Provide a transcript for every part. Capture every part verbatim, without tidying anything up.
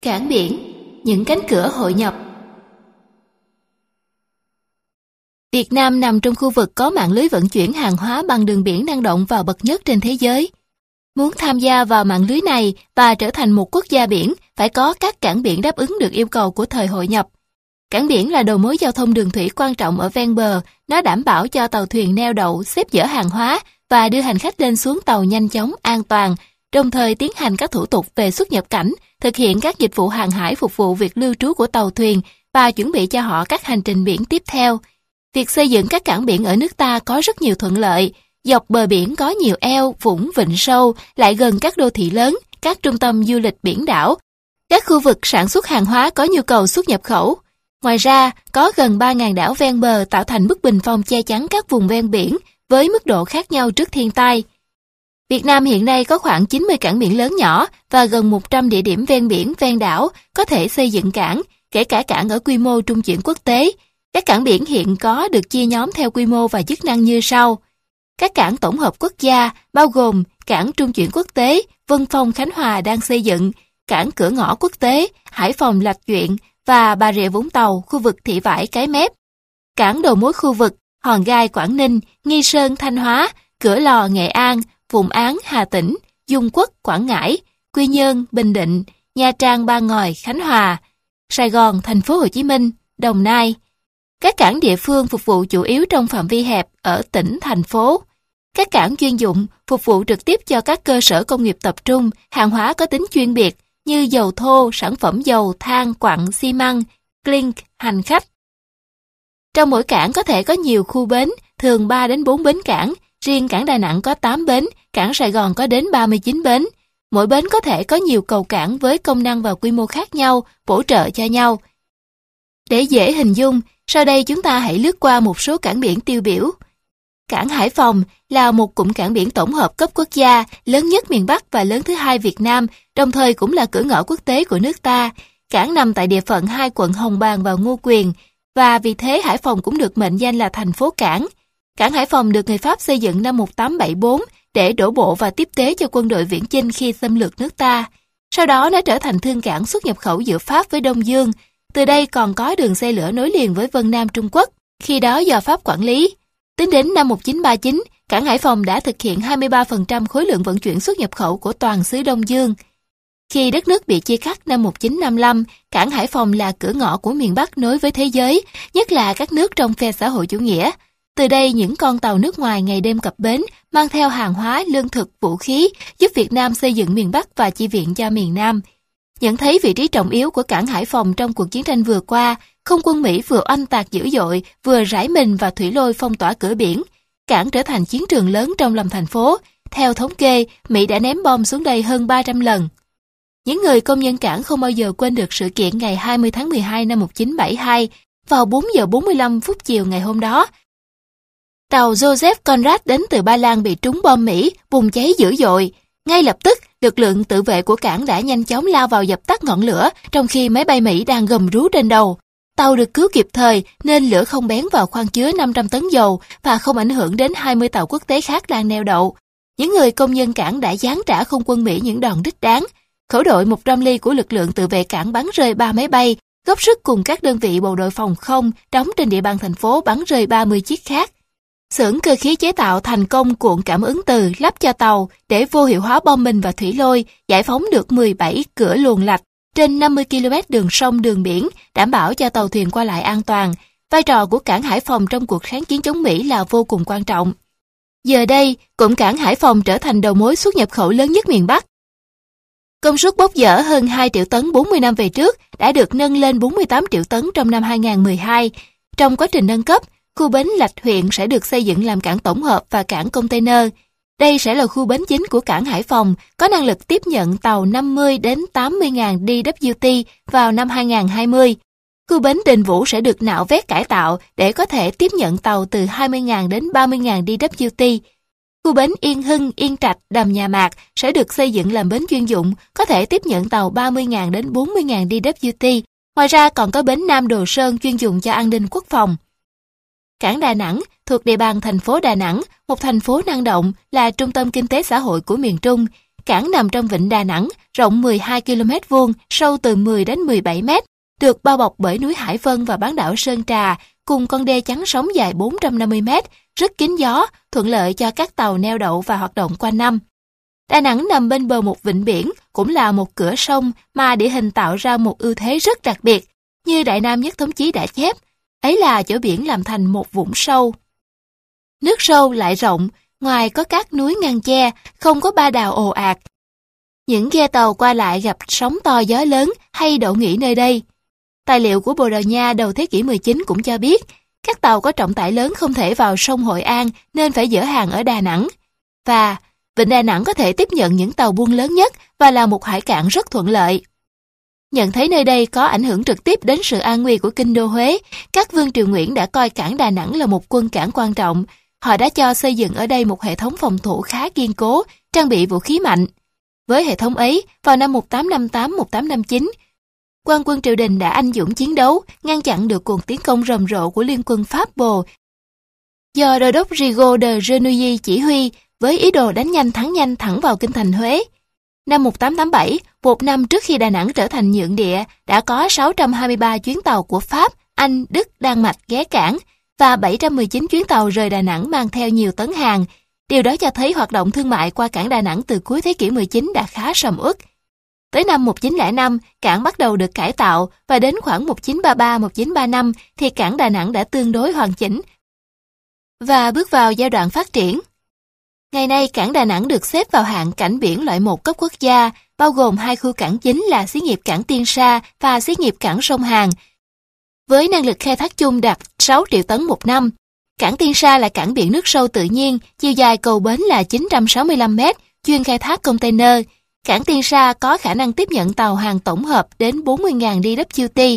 Cảng biển, những cánh cửa hội nhập. Việt Nam nằm trong khu vực có mạng lưới vận chuyển hàng hóa bằng đường biển năng động và bậc nhất trên thế giới. Muốn tham gia vào mạng lưới này và trở thành một quốc gia biển, phải có các cảng biển đáp ứng được yêu cầu của thời hội nhập. Cảng biển là đầu mối giao thông đường thủy quan trọng ở ven bờ, nó đảm bảo cho tàu thuyền neo đậu, xếp dỡ hàng hóa và đưa hành khách lên xuống tàu nhanh chóng, an toàn, đồng thời tiến hành các thủ tục về xuất nhập cảnh, thực hiện các dịch vụ hàng hải phục vụ việc lưu trú của tàu thuyền và chuẩn bị cho họ các hành trình biển tiếp theo. Việc xây dựng các cảng biển ở nước ta có rất nhiều thuận lợi. Dọc bờ biển có nhiều eo, vũng, vịnh sâu, lại gần các đô thị lớn, các trung tâm du lịch biển đảo. Các khu vực sản xuất hàng hóa có nhu cầu xuất nhập khẩu. Ngoài ra, có gần ba nghìn đảo ven bờ tạo thành bức bình phong che chắn các vùng ven biển với mức độ khác nhau trước thiên tai. Việt Nam hiện nay có khoảng chín mươi cảng biển lớn nhỏ và gần một trăm địa điểm ven biển, ven đảo có thể xây dựng cảng, kể cả cảng ở quy mô trung chuyển quốc tế. Các cảng biển hiện có được chia nhóm theo quy mô và chức năng như sau. Các cảng tổng hợp quốc gia bao gồm cảng trung chuyển quốc tế Vân Phong Khánh Hòa đang xây dựng, cảng cửa ngõ quốc tế Hải Phòng Lạch Chuyện và Bà Rịa Vũng Tàu, khu vực Thị Vải Cái Mép, cảng đầu mối khu vực Hòn Gai Quảng Ninh, Nghi Sơn Thanh Hóa, Cửa Lò Nghệ An, Vũng Áng Hà Tĩnh, Dung Quất Quảng Ngãi, Quy Nhơn Bình Định, Nha Trang Ba Ngòi Khánh Hòa, Sài Gòn Thành phố Hồ Chí Minh, Đồng Nai. Các cảng địa phương phục vụ chủ yếu trong phạm vi hẹp ở tỉnh, thành phố. Các cảng chuyên dụng phục vụ trực tiếp cho các cơ sở công nghiệp tập trung, hàng hóa có tính chuyên biệt như dầu thô, sản phẩm dầu, than, quặng, xi măng, clink, hành khách. Trong mỗi cảng có thể có nhiều khu bến, thường ba đến bốn bến cảng, riêng cảng Đà Nẵng có tám bến, cảng Sài Gòn có đến ba mươi chín bến. Mỗi bến có thể có nhiều cầu cảng với công năng và quy mô khác nhau, bổ trợ cho nhau. Để dễ hình dung, sau đây chúng ta hãy lướt qua một số cảng biển tiêu biểu. Cảng Hải Phòng là một cụm cảng biển tổng hợp cấp quốc gia, lớn nhất miền Bắc và lớn thứ hai Việt Nam, đồng thời cũng là cửa ngõ quốc tế của nước ta. Cảng nằm tại địa phận hai quận Hồng Bàng và Ngô Quyền, và vì thế Hải Phòng cũng được mệnh danh là thành phố cảng. Cảng Hải Phòng được người Pháp xây dựng năm một nghìn tám trăm bảy mươi tư để đổ bộ và tiếp tế cho quân đội viễn chinh khi xâm lược nước ta. Sau đó nó trở thành thương cảng xuất nhập khẩu giữa Pháp với Đông Dương. Từ đây còn có đường xe lửa nối liền với Vân Nam Trung Quốc, khi đó do Pháp quản lý. Tính đến năm một nghìn chín trăm ba mươi chín, cảng Hải Phòng đã thực hiện hai mươi ba phần trăm khối lượng vận chuyển xuất nhập khẩu của toàn xứ Đông Dương. Khi đất nước bị chia cắt năm một nghìn chín trăm năm mươi lăm, cảng Hải Phòng là cửa ngõ của miền Bắc nối với thế giới, nhất là các nước trong phe xã hội chủ nghĩa. Từ đây những con tàu nước ngoài ngày đêm cập bến, mang theo hàng hóa, lương thực, vũ khí, giúp Việt Nam xây dựng miền Bắc và chi viện cho miền Nam. Nhận thấy vị trí trọng yếu của cảng Hải Phòng trong cuộc chiến tranh vừa qua, không quân Mỹ vừa oanh tạc dữ dội, vừa rải mình và thủy lôi phong tỏa cửa biển. Cảng trở thành chiến trường lớn trong lòng thành phố. Theo thống kê, Mỹ đã ném bom xuống đây hơn ba trăm lần. Những người công nhân cảng không bao giờ quên được sự kiện ngày hai mươi tháng mười hai năm một nghìn chín trăm bảy mươi hai, vào bốn giờ bốn mươi lăm phút chiều ngày hôm đó. Tàu Joseph Conrad đến từ Ba Lan bị trúng bom Mỹ, bùng cháy dữ dội. Ngay lập tức, lực lượng tự vệ của cảng đã nhanh chóng lao vào dập tắt ngọn lửa, trong khi máy bay Mỹ đang gầm rú trên đầu. Tàu được cứu kịp thời nên lửa không bén vào khoang chứa năm trăm tấn dầu và không ảnh hưởng đến hai mươi tàu quốc tế khác đang neo đậu. Những người công nhân cảng đã giáng trả không quân Mỹ những đòn đích đáng. Khẩu đội một trăm ly của lực lượng tự vệ cảng bắn rơi ba máy bay, góp sức cùng các đơn vị bộ đội phòng không đóng trên địa bàn thành phố bắn rơi ba mươi chiếc khác. Xưởng cơ khí chế tạo thành công cuộn cảm ứng từ lắp cho tàu để vô hiệu hóa bom mìn và thủy lôi, giải phóng được mười bảy cửa luồng lạch trên năm mươi ki lô mét đường sông đường biển, đảm bảo cho tàu thuyền qua lại an toàn. Vai trò của cảng Hải Phòng trong cuộc kháng chiến chống Mỹ là vô cùng quan trọng. Giờ đây, cụm cảng Hải Phòng trở thành đầu mối xuất nhập khẩu lớn nhất miền Bắc. Công suất bốc dỡ hơn hai triệu tấn bốn mươi năm về trước đã được nâng lên bốn mươi tám triệu tấn trong năm hai nghìn không trăm mười hai. Trong quá trình nâng cấp, khu bến Lạch Huyện sẽ được xây dựng làm cảng tổng hợp và cảng container. Đây sẽ là khu bến chính của cảng Hải Phòng, có năng lực tiếp nhận tàu năm mươi đến tám mươi nghìn đê vê tê vào năm hai nghìn không trăm hai mươi. Khu bến Đình Vũ sẽ được nạo vét cải tạo để có thể tiếp nhận tàu từ hai mươi nghìn đến ba mươi nghìn đê vê tê. Khu bến Yên Hưng, Yên Trạch, Đầm Nhà Mạc sẽ được xây dựng làm bến chuyên dụng, có thể tiếp nhận tàu ba mươi nghìn đến bốn mươi nghìn đê vê tê. Ngoài ra còn có bến Nam Đồ Sơn chuyên dụng cho an ninh quốc phòng. Cảng Đà Nẵng thuộc địa bàn thành phố Đà Nẵng, một thành phố năng động, là trung tâm kinh tế xã hội của miền Trung. Cảng nằm trong vịnh Đà Nẵng, rộng mười hai ki lô mét vuông, sâu từ mười đến mười bảy mét, được bao bọc bởi núi Hải Vân và bán đảo Sơn Trà, cùng con đê chắn sóng dài bốn trăm năm mươi mét, rất kín gió, thuận lợi cho các tàu neo đậu và hoạt động quanh năm. Đà Nẵng nằm bên bờ một vịnh biển, cũng là một cửa sông mà địa hình tạo ra một ưu thế rất đặc biệt, như Đại Nam Nhất Thống Chí đã chép, ấy là chỗ biển làm thành một vũng sâu. Nước sâu lại rộng, ngoài có các núi ngăn che, không có ba đào ồ ạt. Những ghe tàu qua lại gặp sóng to gió lớn hay đậu nghỉ nơi đây. Tài liệu của Bồ Đào Nha đầu thế kỷ mười chín cũng cho biết, các tàu có trọng tải lớn không thể vào sông Hội An nên phải dỡ hàng ở Đà Nẵng. Và vịnh Đà Nẵng có thể tiếp nhận những tàu buôn lớn nhất và là một hải cảng rất thuận lợi. Nhận thấy nơi đây có ảnh hưởng trực tiếp đến sự an nguy của kinh đô Huế, các vương triều Nguyễn đã coi cảng Đà Nẵng là một quân cảng quan trọng. Họ đã cho xây dựng ở đây một hệ thống phòng thủ khá kiên cố, trang bị vũ khí mạnh. Với hệ thống ấy, vào năm một tám năm tám đến một tám năm chín, quan quân triều đình đã anh dũng chiến đấu, ngăn chặn được cuộc tiến công rầm rộ của liên quân Pháp Bồ do đô đốc Rigaud de Genouilly chỉ huy, với ý đồ đánh nhanh thắng nhanh thẳng vào kinh thành Huế. Năm một tám tám bảy, một năm trước khi Đà Nẵng trở thành nhượng địa, đã có sáu trăm hai mươi ba chuyến tàu của Pháp, Anh, Đức, Đan Mạch ghé cảng và bảy trăm mười chín chuyến tàu rời Đà Nẵng mang theo nhiều tấn hàng. Điều đó cho thấy hoạt động thương mại qua cảng Đà Nẵng từ cuối thế kỷ mười chín đã khá sầm uất. Tới năm một chín không năm, cảng bắt đầu được cải tạo và đến khoảng một chín ba ba đến một chín ba năm thì cảng Đà Nẵng đã tương đối hoàn chỉnh và bước vào giai đoạn phát triển. Ngày nay, cảng Đà Nẵng được xếp vào hạng cảnh biển loại một cấp quốc gia, bao gồm hai khu cảng chính là xí nghiệp cảng Tiên Sa và xí nghiệp cảng Sông Hàn, với năng lực khai thác chung đạt sáu triệu tấn một năm. Cảng Tiên Sa là cảng biển nước sâu tự nhiên, chiều dài cầu bến là chín trăm sáu mươi lăm mét, chuyên khai thác container. Cảng Tiên Sa có khả năng tiếp nhận tàu hàng tổng hợp đến bốn mươi nghìn đê vê tê,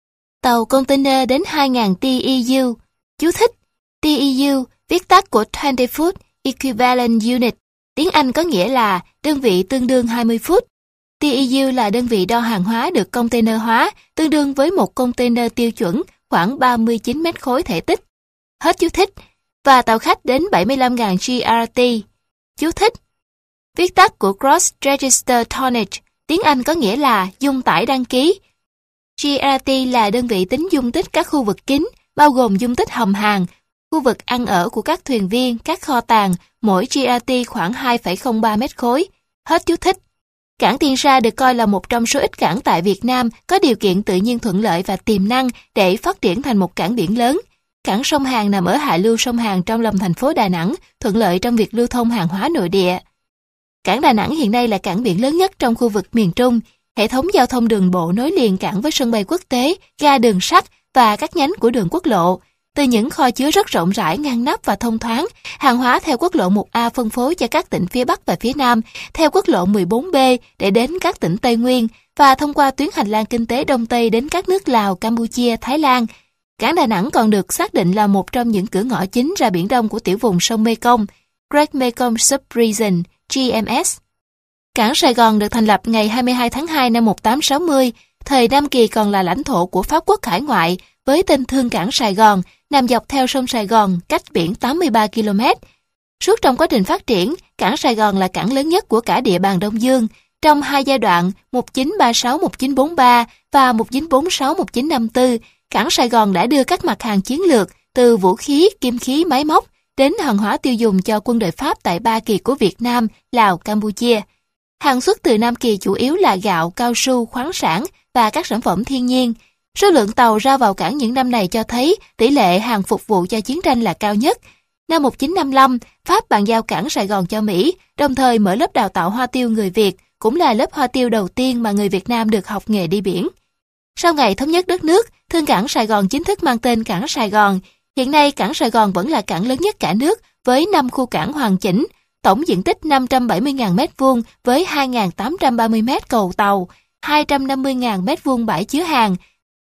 tàu container đến hai nghìn tê e u. Chú thích: tê e u, viết tắt của hai mươi foot Equivalent Unit, tiếng Anh có nghĩa là đơn vị tương đương hai mươi phút. tê e u là đơn vị đo hàng hóa được container hóa, tương đương với một container tiêu chuẩn khoảng ba mươi chín mét khối thể tích. Hết chú thích. Và tàu khách đến bảy mươi lăm nghìn giê rờ tê. Chú thích: viết tắt của Gross Register Tonnage, tiếng Anh có nghĩa là dung tải đăng ký. giê rờ tê là đơn vị tính dung tích các khu vực kín, bao gồm dung tích hầm hàng, khu vực ăn ở của các thuyền viên, các kho tàng, mỗi giê rờ tê khoảng hai phẩy không ba mét khối. Hết chú thích. Cảng Tiên Sa được coi là một trong số ít cảng tại Việt Nam có điều kiện tự nhiên thuận lợi và tiềm năng để phát triển thành một cảng biển lớn. Cảng Sông Hàn nằm ở hạ lưu sông Hàn trong lòng thành phố Đà Nẵng, thuận lợi trong việc lưu thông hàng hóa nội địa. Cảng Đà Nẵng hiện nay là cảng biển lớn nhất trong khu vực miền Trung. Hệ thống giao thông đường bộ nối liền cảng với sân bay quốc tế, ga đường sắt và các nhánh của đường quốc lộ. Từ những kho chứa rất rộng rãi, ngăn nắp và thông thoáng, hàng hóa theo quốc lộ một A phân phối cho các tỉnh phía Bắc và phía Nam, theo quốc lộ mười bốn B để đến các tỉnh Tây Nguyên và thông qua tuyến hành lang kinh tế Đông Tây đến các nước Lào, Campuchia, Thái Lan. Cảng Đà Nẵng còn được xác định là một trong những cửa ngõ chính ra Biển Đông của tiểu vùng sông Mekong, Great Mekong Sub-region, G M S. Cảng Sài Gòn được thành lập ngày hai mươi hai tháng hai năm một tám sáu mươi, thời Nam Kỳ còn là lãnh thổ của Pháp quốc hải ngoại, với tên Thương cảng Sài Gòn, nằm dọc theo sông Sài Gòn, cách biển tám mươi ba ki lô mét. Suốt trong quá trình phát triển, cảng Sài Gòn là cảng lớn nhất của cả địa bàn Đông Dương. Trong hai giai đoạn một chín ba sáu đến một chín bốn ba và một chín bốn sáu đến một chín năm tư, cảng Sài Gòn đã đưa các mặt hàng chiến lược từ vũ khí, kim khí, máy móc đến hàng hóa tiêu dùng cho quân đội Pháp tại ba kỳ của Việt Nam, Lào, Campuchia. Hàng xuất từ Nam Kỳ chủ yếu là gạo, cao su, khoáng sản và các sản phẩm thiên nhiên. Số lượng tàu ra vào cảng những năm này cho thấy tỷ lệ hàng phục vụ cho chiến tranh là cao nhất. Năm một chín năm lăm, Pháp bàn giao cảng Sài Gòn cho Mỹ, đồng thời mở lớp đào tạo hoa tiêu người Việt, cũng là lớp hoa tiêu đầu tiên mà người Việt Nam được học nghề đi biển. Sau ngày thống nhất đất nước, Thương cảng Sài Gòn chính thức mang tên cảng Sài Gòn. Hiện nay, cảng Sài Gòn vẫn là cảng lớn nhất cả nước với năm khu cảng hoàn chỉnh, tổng diện tích năm trăm bảy mươi nghìn mét vuông với hai nghìn tám trăm ba mươi mét cầu tàu, hai trăm năm mươi nghìn mét vuông bãi chứa hàng,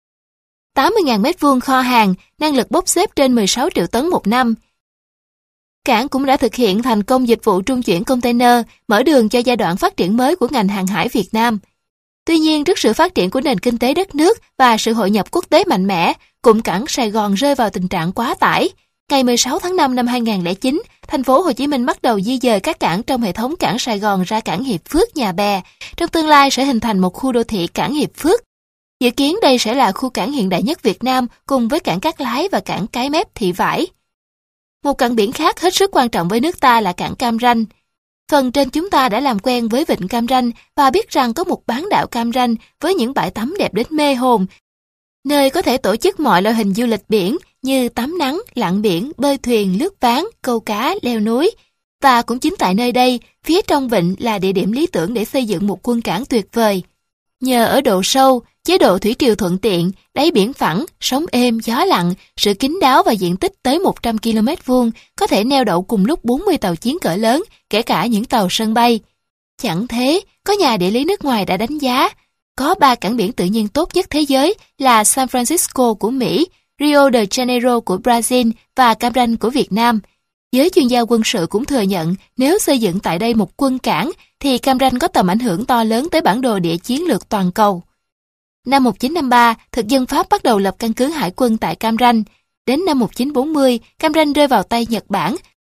tám mươi nghìn mét vuông kho hàng, năng lực bốc xếp trên mười sáu triệu tấn một năm. Cảng cũng đã thực hiện thành công dịch vụ trung chuyển container, mở đường cho giai đoạn phát triển mới của ngành hàng hải Việt Nam. Tuy nhiên, trước sự phát triển của nền kinh tế đất nước và sự hội nhập quốc tế mạnh mẽ, cụm cảng Sài Gòn rơi vào tình trạng quá tải. Ngày mười sáu tháng năm năm hai nghìn không trăm lẻ chín, thành phố Hồ Chí Minh bắt đầu di dời các cảng trong hệ thống cảng Sài Gòn ra cảng Hiệp Phước, Nhà Bè. Trong tương lai sẽ hình thành một khu đô thị cảng Hiệp Phước. Dự kiến đây sẽ là khu cảng hiện đại nhất Việt Nam cùng với cảng Cát Lái và cảng Cái Mép, Thị Vải. Một cảng biển khác hết sức quan trọng với nước ta là cảng Cam Ranh. Phần trên chúng ta đã làm quen với vịnh Cam Ranh và biết rằng có một bán đảo Cam Ranh với những bãi tắm đẹp đến mê hồn, nơi có thể tổ chức mọi loại hình du lịch biển như tắm nắng, lặn biển, bơi thuyền, lướt ván, câu cá, leo núi. Và cũng chính tại nơi đây, phía trong vịnh là địa điểm lý tưởng để xây dựng một quân cảng tuyệt vời. Nhờ ở độ sâu, chế độ thủy triều thuận tiện, đáy biển phẳng, sóng êm, gió lặng, sự kín đáo và diện tích tới một trăm ki lô mét vuông, có thể neo đậu cùng lúc bốn mươi tàu chiến cỡ lớn, kể cả những tàu sân bay. Chẳng thế, có nhà địa lý nước ngoài đã đánh giá, có ba cảng biển tự nhiên tốt nhất thế giới là San Francisco của Mỹ, Rio de Janeiro của Brazil và Cam Ranh của Việt Nam. Giới chuyên gia quân sự cũng thừa nhận nếu xây dựng tại đây một quân cảng thì Cam Ranh có tầm ảnh hưởng to lớn tới bản đồ địa chiến lược toàn cầu. Năm một nghìn chín trăm năm mươi ba, thực dân Pháp bắt đầu lập căn cứ hải quân tại Cam Ranh. Đến năm một nghìn chín trăm bốn mươi, Cam Ranh rơi vào tay Nhật Bản,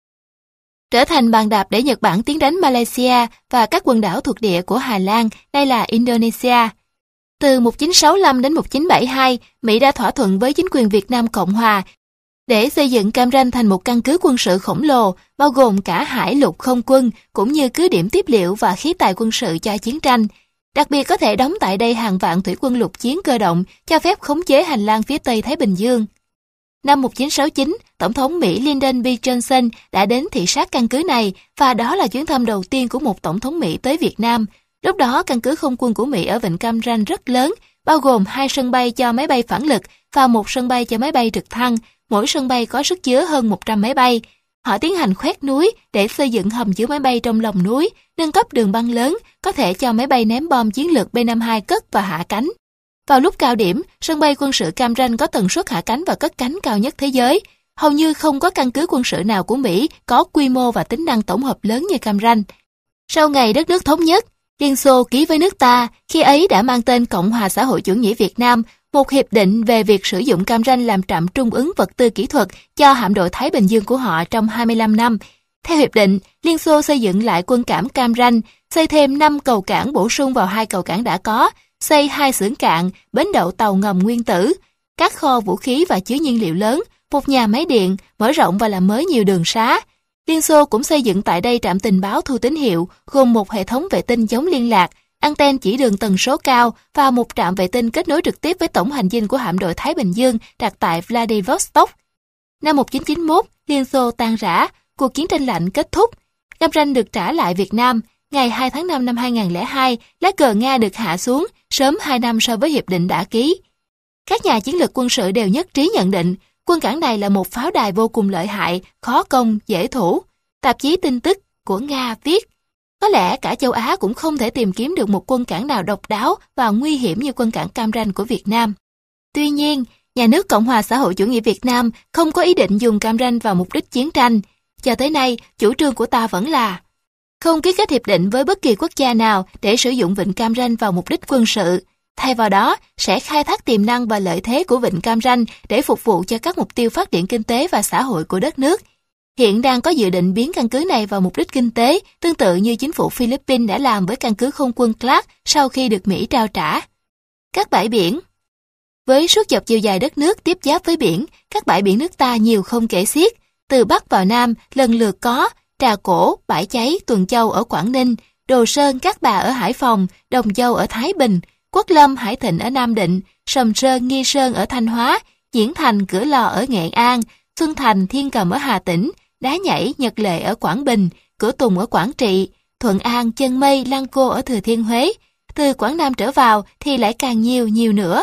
trở thành bàn đạp để Nhật Bản tiến đánh Malaysia và các quần đảo thuộc địa của Hà Lan, đây là Indonesia. Từ một nghìn chín trăm sáu mươi lăm đến một nghìn chín trăm bảy mươi hai, Mỹ đã thỏa thuận với chính quyền Việt Nam Cộng Hòa để xây dựng Cam Ranh thành một căn cứ quân sự khổng lồ, bao gồm cả hải lục không quân, cũng như cứ điểm tiếp liệu và khí tài quân sự cho chiến tranh. Đặc biệt có thể đóng tại đây hàng vạn thủy quân lục chiến cơ động, cho phép khống chế hành lang phía Tây Thái Bình Dương. Năm một nghìn chín trăm sáu mươi chín, Tổng thống Mỹ Lyndon B. Johnson đã đến thị sát căn cứ này và đó là chuyến thăm đầu tiên của một Tổng thống Mỹ tới Việt Nam. Lúc đó, căn cứ không quân của Mỹ ở vịnh Cam Ranh rất lớn, bao gồm hai sân bay cho máy bay phản lực và một sân bay cho máy bay trực thăng. Mỗi sân bay có sức chứa hơn một trăm máy bay. Họ tiến hành khoét núi để xây dựng hầm chứa máy bay trong lòng núi, nâng cấp đường băng lớn, có thể cho máy bay ném bom chiến lược B năm mươi hai cất và hạ cánh. Vào lúc cao điểm, sân bay quân sự Cam Ranh có tần suất hạ cánh và cất cánh cao nhất thế giới. Hầu như không có căn cứ quân sự nào của Mỹ có quy mô và tính năng tổng hợp lớn như Cam Ranh. Sau ngày đất nước thống nhất, Liên Xô ký với nước ta, khi ấy đã mang tên Cộng hòa xã hội chủ nghĩa Việt Nam, một hiệp định về việc sử dụng Cam Ranh làm trạm trung ứng vật tư kỹ thuật cho hạm đội Thái Bình Dương của họ trong hai mươi lăm năm. Theo hiệp định, Liên Xô xây dựng lại quân cảng Cam Ranh, xây thêm năm cầu cảng bổ sung vào hai cầu cảng đã có, xây hai xưởng cạn, bến đậu tàu ngầm nguyên tử, các kho vũ khí và chứa nhiên liệu lớn, một nhà máy điện, mở rộng và làm mới nhiều đường sá. Liên Xô cũng xây dựng tại đây trạm tình báo thu tín hiệu, gồm một hệ thống vệ tinh chống liên lạc, anten chỉ đường tần số cao và một trạm vệ tinh kết nối trực tiếp với tổng hành dinh của hạm đội Thái Bình Dương đặt tại Vladivostok. Năm một nghìn chín trăm chín mươi mốt, Liên Xô tan rã, cuộc chiến tranh lạnh kết thúc. Cam Ranh được trả lại Việt Nam. Ngày hai tháng năm năm hai nghìn không trăm lẻ hai, lá cờ Nga được hạ xuống, sớm hai năm so với hiệp định đã ký. Các nhà chiến lược quân sự đều nhất trí nhận định, quân cảng này là một pháo đài vô cùng lợi hại, khó công, dễ thủ. Tạp chí tin tức của Nga viết, có lẽ cả châu Á cũng không thể tìm kiếm được một quân cảng nào độc đáo và nguy hiểm như quân cảng Cam Ranh của Việt Nam. Tuy nhiên, nhà nước Cộng hòa xã hội chủ nghĩa Việt Nam không có ý định dùng Cam Ranh vào mục đích chiến tranh. Cho tới nay, chủ trương của ta vẫn là không ký kết hiệp định với bất kỳ quốc gia nào để sử dụng vịnh Cam Ranh vào mục đích quân sự. Thay vào đó, sẽ khai thác tiềm năng và lợi thế của vịnh Cam Ranh để phục vụ cho các mục tiêu phát triển kinh tế và xã hội của đất nước. Hiện đang có dự định biến căn cứ này vào mục đích kinh tế, tương tự như chính phủ Philippines đã làm với căn cứ không quân Clark sau khi được Mỹ trao trả. Các bãi biển. Với suốt dọc chiều dài đất nước tiếp giáp với biển, các bãi biển nước ta nhiều không kể xiết. Từ Bắc vào Nam, lần lượt có Trà Cổ, Bãi Cháy, Tuần Châu ở Quảng Ninh, Đồ Sơn, Cát Bà ở Hải Phòng, Đồng Châu ở Thái Bình, Quốc Lâm, Hải Thịnh ở Nam Định, Sầm Sơn, Nghi Sơn ở Thanh Hóa, Diễn Thành, Cửa Lò ở Nghệ An, Xuân Thành, Thiên Cầm ở Hà Tĩnh, Đá Nhảy, Nhật Lệ ở Quảng Bình, Cửa Tùng ở Quảng Trị, Thuận An, Chân Mây, Lăng Cô ở Thừa Thiên Huế. Từ Quảng Nam trở vào thì lại càng nhiều, nhiều nữa.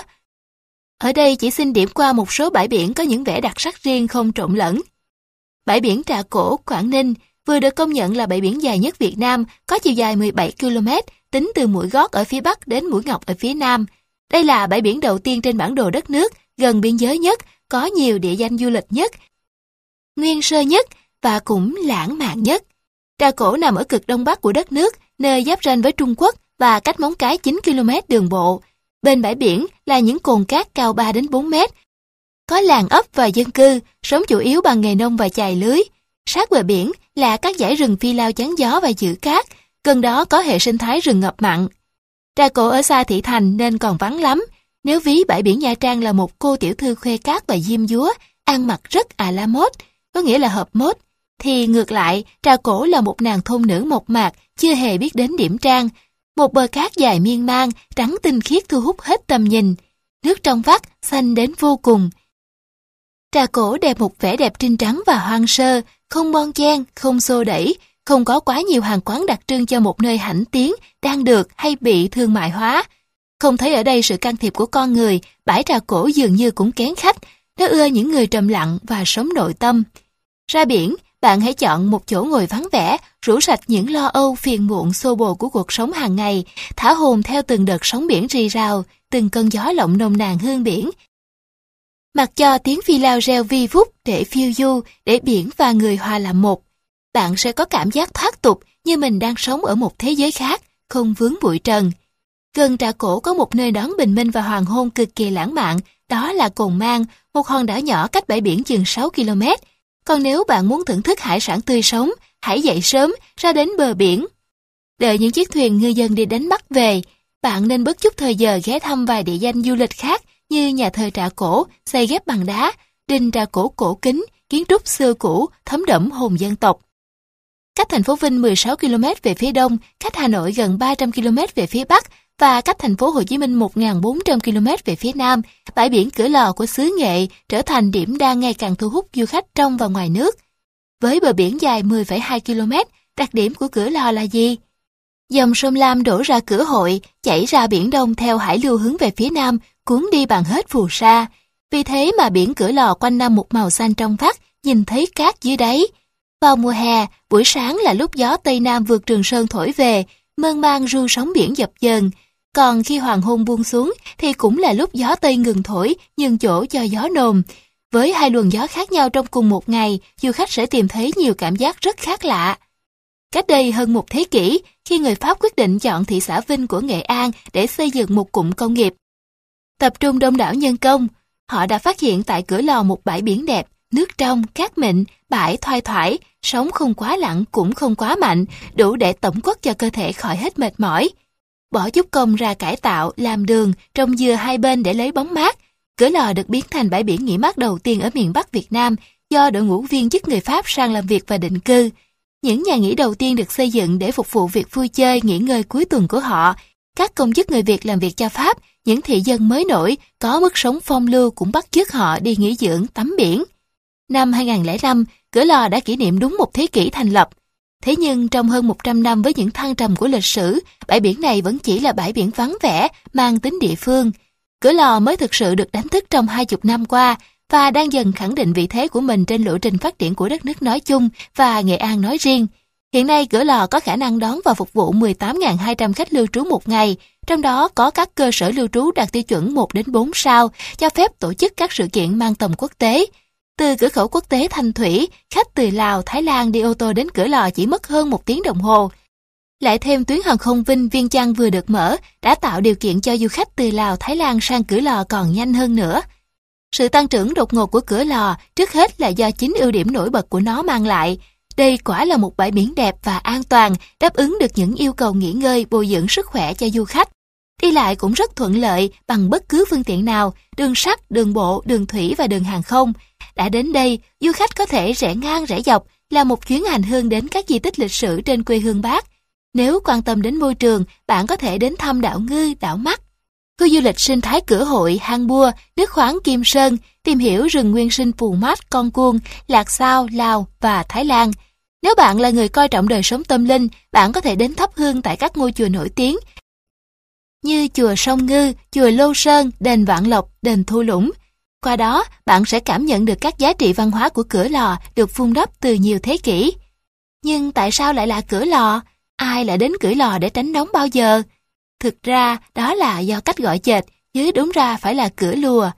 Ở đây chỉ xin điểm qua một số bãi biển có những vẻ đặc sắc riêng không trộn lẫn. Bãi biển Trà Cổ, Quảng Ninh vừa được công nhận là bãi biển dài nhất Việt Nam, có chiều dài mười bảy ki lô mét, tính từ Mũi Gót ở phía Bắc đến Mũi Ngọc ở phía Nam. Đây là bãi biển đầu tiên trên bản đồ đất nước, gần biên giới nhất, có nhiều địa danh du lịch nhất, nguyên sơ nhất và cũng lãng mạn nhất. Trà Cổ nằm ở cực đông bắc của đất nước, nơi giáp ranh với Trung Quốc và cách Móng Cái chín ki lô mét đường bộ. Bên bãi biển là những cồn cát cao ba đến bốn mét, có làng ấp và dân cư, sống chủ yếu bằng nghề nông và chài lưới. Sát bờ biển là các dãy rừng phi lao chắn gió và giữ cát, gần đó có hệ sinh thái rừng ngập mặn. Trà Cổ ở xa thị thành nên còn vắng lắm. Nếu ví bãi biển Nha Trang là một cô tiểu thư khuê cát và diêm dúa, ăn mặc rất à la mốt, có nghĩa là hợp mốt, thì ngược lại, Trà Cổ là một nàng thôn nữ mộc mạc, chưa hề biết đến điểm trang. Một bờ cát dài miên man, trắng tinh khiết thu hút hết tầm nhìn. Nước trong vắt, xanh đến vô cùng. Trà Cổ đẹp một vẻ đẹp trinh trắng và hoang sơ, không bon chen, không xô đẩy, không có quá nhiều hàng quán đặc trưng cho một nơi hãnh tiến, đang được hay bị thương mại hóa. Không thấy ở đây sự can thiệp của con người, bãi Trà Cổ dường như cũng kén khách, nó ưa những người trầm lặng và sống nội tâm. Ra biển, bạn hãy chọn một chỗ ngồi vắng vẻ, rũ sạch những lo âu phiền muộn xô bồ của cuộc sống hàng ngày, thả hồn theo từng đợt sóng biển rì rào, từng cơn gió lộng nồng nàn hương biển. Mặc cho tiếng phi lao reo vi vút để phiêu du, để biển và người hòa làm một. Bạn sẽ có cảm giác thoát tục như mình đang sống ở một thế giới khác, không vướng bụi trần. Gần Trà Cổ có một nơi đón bình minh và hoàng hôn cực kỳ lãng mạn, đó là Cồn Mang, một hòn đảo nhỏ cách bãi biển chừng sáu ki lô mét. Còn nếu bạn muốn thưởng thức hải sản tươi sống, hãy dậy sớm ra đến bờ biển. Đợi những chiếc thuyền ngư dân đi đánh bắt về, bạn nên bớt chút thời giờ ghé thăm vài địa danh du lịch khác như nhà thờ Trà Cổ, xây ghép bằng đá, đình Trà Cổ cổ kính, kiến trúc xưa cũ, thấm đẫm hồn dân tộc. Cách thành phố Vinh mười sáu ki lô mét về phía đông, cách Hà Nội gần ba trăm ki lô mét về phía bắc và cách thành phố Hồ Chí Minh một nghìn bốn trăm ki lô mét về phía nam, bãi biển Cửa Lò của xứ Nghệ trở thành điểm đang ngày càng thu hút du khách trong và ngoài nước. Với bờ biển dài mười phẩy hai ki lô mét, đặc điểm của Cửa Lò là gì? Dòng sông Lam đổ ra Cửa Hội, chảy ra biển Đông theo hải lưu hướng về phía nam, cuốn đi bằng hết phù sa. Vì thế mà biển Cửa Lò quanh năm một màu xanh trong vắt, nhìn thấy cát dưới đáy. Vào mùa hè, buổi sáng là lúc gió Tây Nam vượt Trường Sơn thổi về, mơn man ru sóng biển dập dờn. Còn khi hoàng hôn buông xuống thì cũng là lúc gió Tây ngừng thổi, nhường chỗ cho gió nồm. Với hai luồng gió khác nhau trong cùng một ngày, du khách sẽ tìm thấy nhiều cảm giác rất khác lạ. Cách đây hơn một thế kỷ, khi người Pháp quyết định chọn thị xã Vinh của Nghệ An để xây dựng một cụm công nghiệp, tập trung đông đảo nhân công, họ đã phát hiện tại Cửa Lò một bãi biển đẹp, nước trong, cát mịn, bãi thoai thoải, sóng không quá lặng cũng không quá mạnh, đủ để tẩm quất cho cơ thể khỏi hết mệt mỏi. Bỏ chút công ra cải tạo, làm đường, trồng dừa hai bên để lấy bóng mát, Cửa Lò được biến thành bãi biển nghỉ mát đầu tiên ở miền Bắc Việt Nam do đội ngũ viên chức người Pháp sang làm việc và định cư. Những nhà nghỉ đầu tiên được xây dựng để phục vụ việc vui chơi, nghỉ ngơi cuối tuần của họ. Các công chức người Việt làm việc cho Pháp, những thị dân mới nổi, có mức sống phong lưu cũng bắt chước họ đi nghỉ dưỡng, tắm biển. Năm hai nghìn không trăm lẻ năm, Cửa Lò đã kỷ niệm đúng một thế kỷ thành lập. Thế nhưng trong hơn một trăm năm với những thăng trầm của lịch sử, bãi biển này vẫn chỉ là bãi biển vắng vẻ, mang tính địa phương. Cửa Lò mới thực sự được đánh thức trong hai mươi năm qua và đang dần khẳng định vị thế của mình trên lộ trình phát triển của đất nước nói chung và Nghệ An nói riêng. Hiện nay Cửa Lò có khả năng đón và phục vụ mười tám nghìn hai trăm khách lưu trú một ngày, trong đó có các cơ sở lưu trú đạt tiêu chuẩn một đến bốn sao, cho phép tổ chức các sự kiện mang tầm quốc tế. Từ cửa khẩu quốc tế Thanh Thủy, khách từ Lào, Thái Lan đi ô tô đến Cửa Lò chỉ mất hơn một tiếng đồng hồ. Lại thêm tuyến hàng không Vinh Viêng Chăn vừa được mở, đã tạo điều kiện cho du khách từ Lào, Thái Lan sang Cửa Lò còn nhanh hơn nữa. Sự tăng trưởng đột ngột của Cửa Lò trước hết là do chính ưu điểm nổi bật của nó mang lại. Đây quả là một bãi biển đẹp và an toàn, đáp ứng được những yêu cầu nghỉ ngơi, bồi dưỡng sức khỏe cho du khách. Đi lại cũng rất thuận lợi bằng bất cứ phương tiện nào, đường sắt, đường bộ, đường thủy và đường hàng không. Đã đến đây, du khách có thể rẽ ngang rẽ dọc, là một chuyến hành hương đến các di tích lịch sử trên quê hương Bác. Nếu quan tâm đến môi trường, bạn có thể đến thăm đảo Ngư, đảo Mắt. Khu du lịch sinh thái Cửa Hội, Hang Bua, nước khoáng Kim Sơn, tìm hiểu rừng nguyên sinh Pù Mát, Con Cuông, Lạc Sao, Lào và Thái Lan. Nếu bạn là người coi trọng đời sống tâm linh, bạn có thể đến thắp hương tại các ngôi chùa nổi tiếng như chùa Sông Ngư, chùa Lô Sơn, đền Vạn Lộc, đền Thu Lũng. Qua đó, bạn sẽ cảm nhận được các giá trị văn hóa của Cửa Lò được vun đắp từ nhiều thế kỷ. Nhưng tại sao lại là Cửa Lò? Ai lại đến Cửa Lò để tránh nóng bao giờ? Thực ra, đó là do cách gọi chệch, chứ đúng ra phải là Cửa Lùa.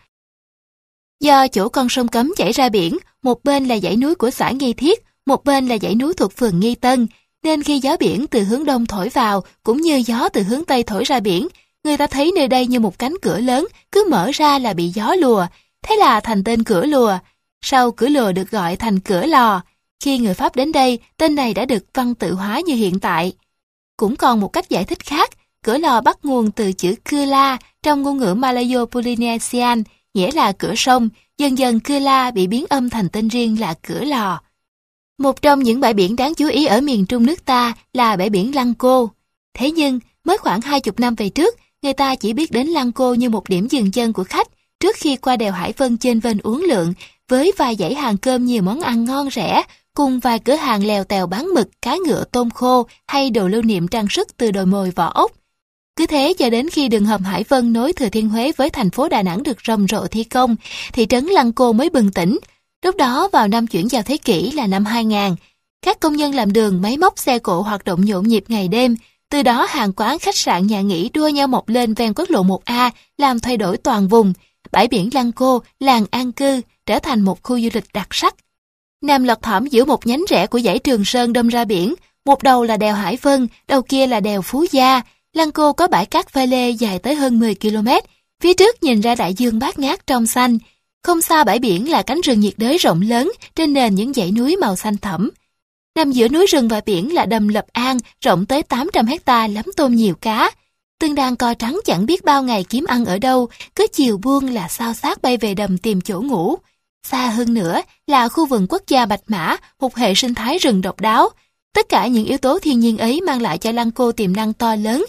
Do chỗ con sông Cấm chảy ra biển, một bên là dãy núi của xã Nghi Thiết, một bên là dãy núi thuộc phường Nghi Tân, nên khi gió biển từ hướng đông thổi vào, cũng như gió từ hướng tây thổi ra biển, người ta thấy nơi đây như một cánh cửa lớn, cứ mở ra là bị gió lùa. thế là thành tên Cửa Lùa. Sau Cửa Lùa được gọi thành Cửa Lò. Khi người Pháp đến đây, tên này đã được văn tự hóa như hiện tại. Cũng còn một cách giải thích khác, Cửa Lò bắt nguồn từ chữ Kula trong ngôn ngữ Malayo-Polynesian, nghĩa là cửa sông. Dần dần Kula bị biến âm thành tên riêng là Cửa Lò. Một trong những bãi biển đáng chú ý ở miền Trung nước ta là bãi biển Lăng Cô. Thế nhưng, mới khoảng hai chục năm về trước, người ta chỉ biết đến Lăng Cô như một điểm dừng chân của khách trước khi qua đèo Hải Vân trên vênh uốn lượn, với vài dãy hàng cơm nhiều món ăn ngon rẻ, cùng vài cửa hàng lèo tèo bán mực, cá ngựa, tôm khô hay đồ lưu niệm trang sức từ đồi mồi vỏ ốc. Cứ thế cho đến khi đường hầm Hải Vân nối Thừa Thiên Huế với thành phố Đà Nẵng được rầm rộ thi công, thị trấn Lăng Cô mới bừng tỉnh. Lúc đó vào năm chuyển giao thế kỷ là năm hai nghìn, các công nhân làm đường, máy móc, xe cộ hoạt động nhộn nhịp ngày đêm. Từ đó hàng quán, khách sạn, nhà nghỉ đua nhau mọc lên ven quốc lộ một A, làm thay đổi toàn vùng. Bãi biển Lăng Cô, làng an cư, trở thành một khu du lịch đặc sắc. Nằm lọt thỏm giữa một nhánh rẽ của dãy Trường Sơn đâm ra biển, một đầu là đèo Hải Vân, đầu kia là đèo Phú Gia. Lăng Cô có bãi cát pha lê dài tới hơn mười ki lô mét, phía trước nhìn ra đại dương bát ngát trong xanh. Không xa bãi biển là cánh rừng nhiệt đới rộng lớn trên nền những dãy núi màu xanh thẫm. Nằm giữa núi rừng và biển là đầm Lập An rộng tới tám trăm héc-ta lắm tôm nhiều cá. Từng đàn cò trắng chẳng biết bao ngày kiếm ăn ở đâu, cứ chiều buông là xao xát bay về đầm tìm chỗ ngủ. Xa hơn nữa là khu vườn quốc gia Bạch Mã, một hệ sinh thái rừng độc đáo. Tất cả những yếu tố thiên nhiên ấy mang lại cho Lăng Cô tiềm năng to lớn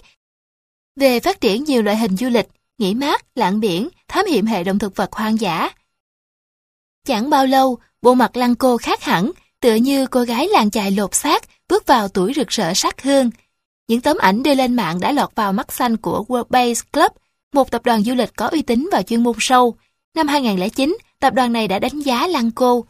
về phát triển nhiều loại hình du lịch, nghỉ mát, lặn biển, thám hiểm hệ động thực vật hoang dã. Chẳng bao lâu, bộ mặt Lăng Cô khác hẳn, tựa như cô gái làng chài lột xác, bước vào tuổi rực rỡ sắc hương. Những tấm ảnh đưa lên mạng đã lọt vào mắt xanh của World Base Club, một tập đoàn du lịch có uy tín và chuyên môn sâu. Năm hai nghìn lẻ chín, tập đoàn này đã đánh giá Lăng Cô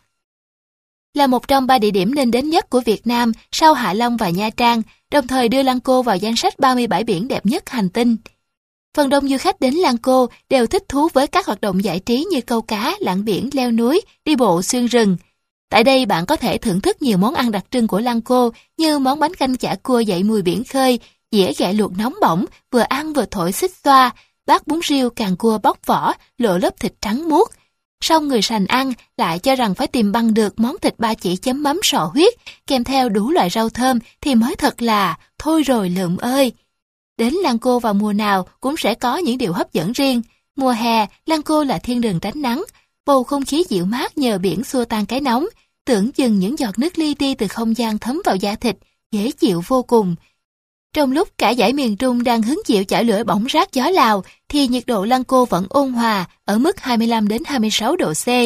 là một trong ba địa điểm nên đến nhất của Việt Nam sau Hạ Long và Nha Trang, đồng thời đưa Lăng Cô vào danh sách ba mươi bãi biển đẹp nhất hành tinh. Phần đông du khách đến Lăng Cô đều thích thú với các hoạt động giải trí như câu cá, lặn biển, leo núi, đi bộ xuyên rừng. Tại đây bạn có thể thưởng thức nhiều món ăn đặc trưng của Lăng Cô như món bánh canh chả cua dậy mùi biển khơi, dĩa gẹ luộc nóng bỏng, vừa ăn vừa thổi xích xoa, bát bún riêu càng cua bóc vỏ, lộ lớp thịt trắng muốt. Xong người sành ăn lại cho rằng phải tìm bằng được món thịt ba chỉ chấm mắm sọ huyết, kèm theo đủ loại rau thơm thì mới thật là thôi rồi lượm ơi. Đến Lăng Cô vào mùa nào cũng sẽ có những điều hấp dẫn riêng. Mùa hè, Lăng Cô là thiên đường tránh nắng, bầu không khí dịu mát nhờ biển xua tan cái nóng, tưởng chừng những giọt nước li ti từ không gian thấm vào da thịt, dễ chịu vô cùng. Trong lúc cả dãy miền Trung đang hứng chịu chảo lửa bỏng rát gió Lào, thì nhiệt độ Lăng Cô vẫn ôn hòa ở mức hai mươi lăm đến hai mươi sáu độ C.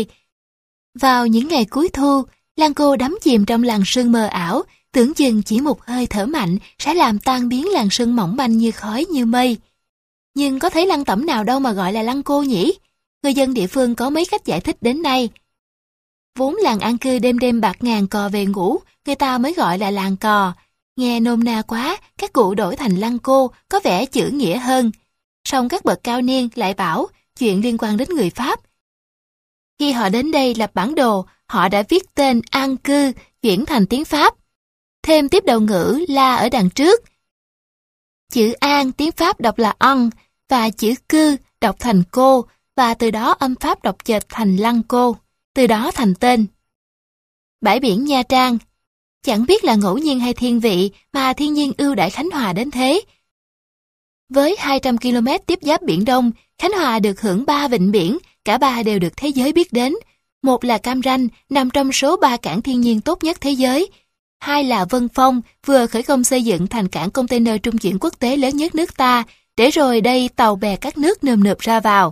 Vào những ngày cuối thu, Lăng Cô đắm chìm trong làn sương mờ ảo, tưởng chừng chỉ một hơi thở mạnh sẽ làm tan biến làn sương mỏng manh như khói như mây. Nhưng có thấy lăng tẩm nào đâu mà gọi là Lăng Cô nhỉ? Người dân địa phương có mấy cách giải thích đến nay. Vốn làng an cư đêm đêm bạt ngàn cò về ngủ, người ta mới gọi là làng cò. Nghe nôm na quá, các cụ đổi thành Lăng Cô có vẻ chữ nghĩa hơn. Song các bậc cao niên lại bảo chuyện liên quan đến người Pháp. Khi họ đến đây lập bản đồ, họ đã viết tên an cư chuyển thành tiếng Pháp. Thêm tiếp đầu ngữ la ở đằng trước. Chữ an tiếng Pháp đọc là on và chữ cư đọc thành cô, và từ đó âm Pháp đọc chệch thành Lăng Cô, từ đó thành tên. Bãi biển Nha Trang. Chẳng biết là ngẫu nhiên hay thiên vị mà thiên nhiên ưu đãi Khánh Hòa đến thế. Với hai trăm ki lô mét tiếp giáp Biển Đông, Khánh Hòa được hưởng ba vịnh biển, cả ba đều được thế giới biết đến. Một là Cam Ranh, nằm trong số ba cảng thiên nhiên tốt nhất thế giới. Hai là Vân Phong, vừa khởi công xây dựng thành cảng container trung chuyển quốc tế lớn nhất nước ta, để rồi đây tàu bè các nước nườm nượp ra vào.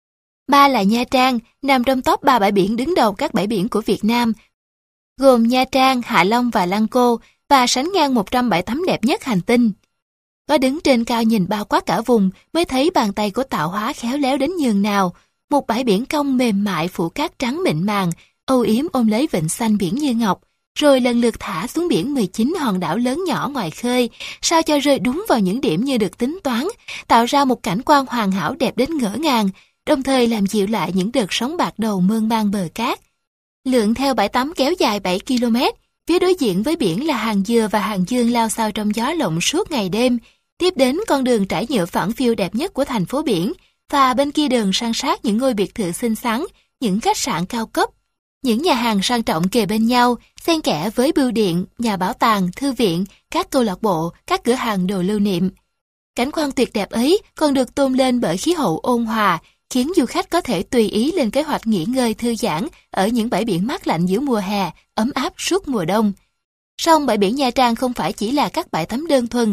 Ba là Nha Trang, nằm trong top ba bãi biển đứng đầu các bãi biển của Việt Nam, gồm Nha Trang, Hạ Long và Lăng Cô, và sánh ngang một trăm bãi tắm đẹp nhất hành tinh. Có đứng trên cao nhìn bao quát cả vùng mới thấy bàn tay của tạo hóa khéo léo đến nhường nào. Một bãi biển cong mềm mại phủ cát trắng mịn màng, âu yếm ôm lấy vịnh xanh biển như ngọc, rồi lần lượt thả xuống biển mười chín hòn đảo lớn nhỏ ngoài khơi, sao cho rơi đúng vào những điểm như được tính toán, tạo ra một cảnh quan hoàn hảo đẹp đến ngỡ ngàng, đồng thời làm dịu lại những đợt sóng bạc đầu mơn man bờ cát. Lượn theo bãi tắm kéo dài bảy ki lô mét, phía đối diện với biển là hàng dừa và hàng dương lao xao trong gió lộng suốt ngày đêm. Tiếp đến con đường trải nhựa phẳng phiu đẹp nhất của thành phố biển, và bên kia đường san sát những ngôi biệt thự xinh xắn, những khách sạn cao cấp, những nhà hàng sang trọng kề bên nhau, xen kẽ với bưu điện, nhà bảo tàng, thư viện, các câu lạc bộ, các cửa hàng đồ lưu niệm. Cảnh quan tuyệt đẹp ấy còn được tôn lên bởi khí hậu ôn hòa, khiến du khách có thể tùy ý lên kế hoạch nghỉ ngơi thư giãn ở những bãi biển mát lạnh giữa mùa hè, ấm áp suốt mùa đông. Song bãi biển Nha Trang không phải chỉ là các bãi tắm đơn thuần,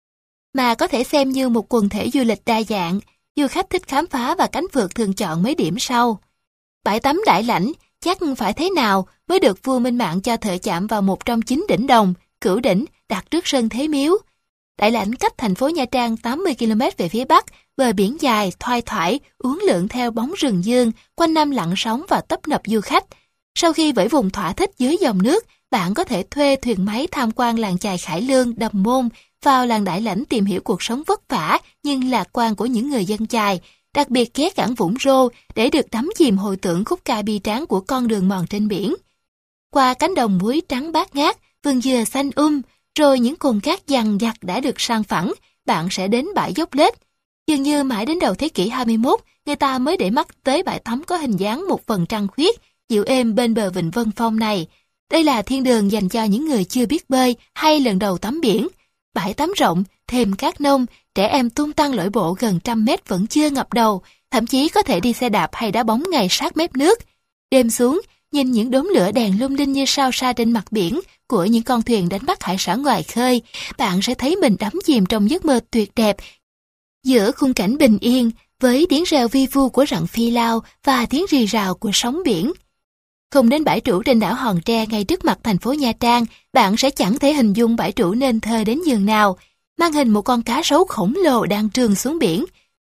mà có thể xem như một quần thể du lịch đa dạng. Du khách thích khám phá và cánh phượt thường chọn mấy điểm sau. Bãi tắm Đại Lãnh chắc phải thế nào mới được vua Minh Mạng cho thợ chạm vào một trong chín đỉnh đồng, Cửu Đỉnh, đặt trước sân Thế Miếu. Đại Lãnh cách thành phố Nha Trang tám mươi ki lô mét về phía bắc, bờ biển dài, thoai thoải, uốn lượn theo bóng rừng dương, quanh năm lặng sóng và tấp nập du khách. Sau khi vẫy vùng thỏa thích dưới dòng nước, bạn có thể thuê thuyền máy tham quan làng chài Khải Lương, Đầm Môn, vào làng Đại Lãnh tìm hiểu cuộc sống vất vả nhưng lạc quan của những người dân chài, đặc biệt ghé cảng Vũng Rô để được đắm chìm hồi tưởng khúc ca bi tráng của con đường mòn trên biển. Qua cánh đồng muối trắng bát ngát, vườn dừa xanh um, rồi những cồn cát dằng dặc đã được san phẳng, bạn sẽ đến bãi Dốc Lết. Dường như mãi đến đầu thế kỷ hai mươi mốt, người ta mới để mắt tới bãi tắm có hình dáng một phần trăng khuyết, dịu êm bên bờ vịnh Vân Phong này. Đây là thiên đường dành cho những người chưa biết bơi hay lần đầu tắm biển. Bãi tắm rộng, thềm cát nông, trẻ em tung tăng lội bộ gần trăm mét vẫn chưa ngập đầu, thậm chí có thể đi xe đạp hay đá bóng ngay sát mép nước. Đêm xuống, nhìn những đốm lửa đèn lung linh như sao sa trên mặt biển của những con thuyền đánh bắt hải sản ngoài khơi, bạn sẽ thấy mình đắm chìm trong giấc mơ tuyệt đẹp giữa khung cảnh bình yên với tiếng reo vi vu của rặng phi lao và tiếng rì rào của sóng biển. Không đến bãi trũ trên đảo Hòn Tre ngay trước mặt thành phố Nha Trang, bạn sẽ chẳng thể hình dung bãi trũ nên thơ đến giường nào, mang hình một con cá sấu khổng lồ đang trườn xuống biển.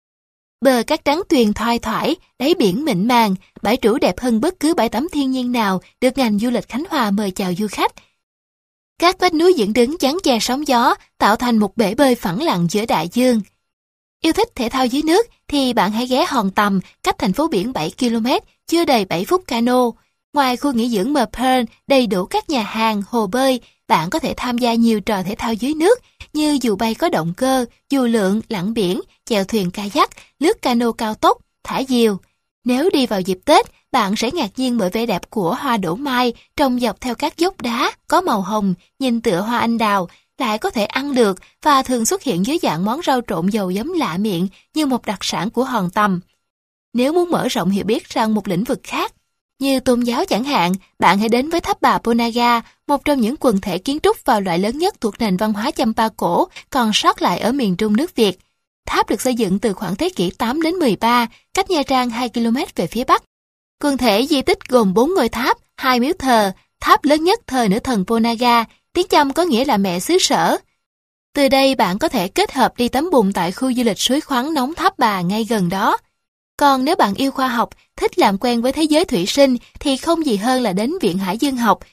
Bờ cát trắng tuyền thoai thoải, đáy biển mịn màng, bãi trũ đẹp hơn bất cứ bãi tắm thiên nhiên nào được ngành du lịch Khánh Hòa mời chào du khách. Các vách núi dựng đứng chắn che sóng gió, tạo thành một bể bơi phẳng lặng giữa đại dương. Yêu thích thể thao dưới nước thì bạn hãy ghé Hòn Tầm, cách thành phố biển bảy ki lô mét, chưa đầy bảy phút cano. Ngoài khu nghỉ dưỡng Mờ Pearl đầy đủ các nhà hàng, hồ bơi, bạn có thể tham gia nhiều trò thể thao dưới nước như dù bay có động cơ, dù lượn, lặn biển, chèo thuyền kayak, lướt cano cao tốc, thả diều. Nếu đi vào dịp Tết, bạn sẽ ngạc nhiên bởi vẻ đẹp của hoa đỗ mai trồng dọc theo các dốc đá có màu hồng, nhìn tựa hoa anh đào, lại có thể ăn được và thường xuất hiện dưới dạng món rau trộn dầu giấm lạ miệng như một đặc sản của Hòn Tầm. Nếu muốn mở rộng hiểu biết sang một lĩnh vực khác, như tôn giáo chẳng hạn, bạn hãy đến với tháp Bà Ponagar, một trong những quần thể kiến trúc và loại lớn nhất thuộc nền văn hóa Champa cổ còn sót lại ở miền Trung nước Việt. Tháp được xây dựng từ khoảng thế kỷ tám đến mười ba, cách Nha Trang hai ki lô mét về phía bắc. Quần thể di tích gồm bốn ngôi tháp, hai miếu thờ, tháp lớn nhất thờ nữ thần Ponagar, tiếng Chăm có nghĩa là mẹ xứ sở. Từ đây bạn có thể kết hợp đi tắm bùn tại khu du lịch suối khoáng nóng Tháp Bà ngay gần đó. Còn nếu bạn yêu khoa học, thích làm quen với thế giới thủy sinh thì không gì hơn là đến Viện Hải Dương học.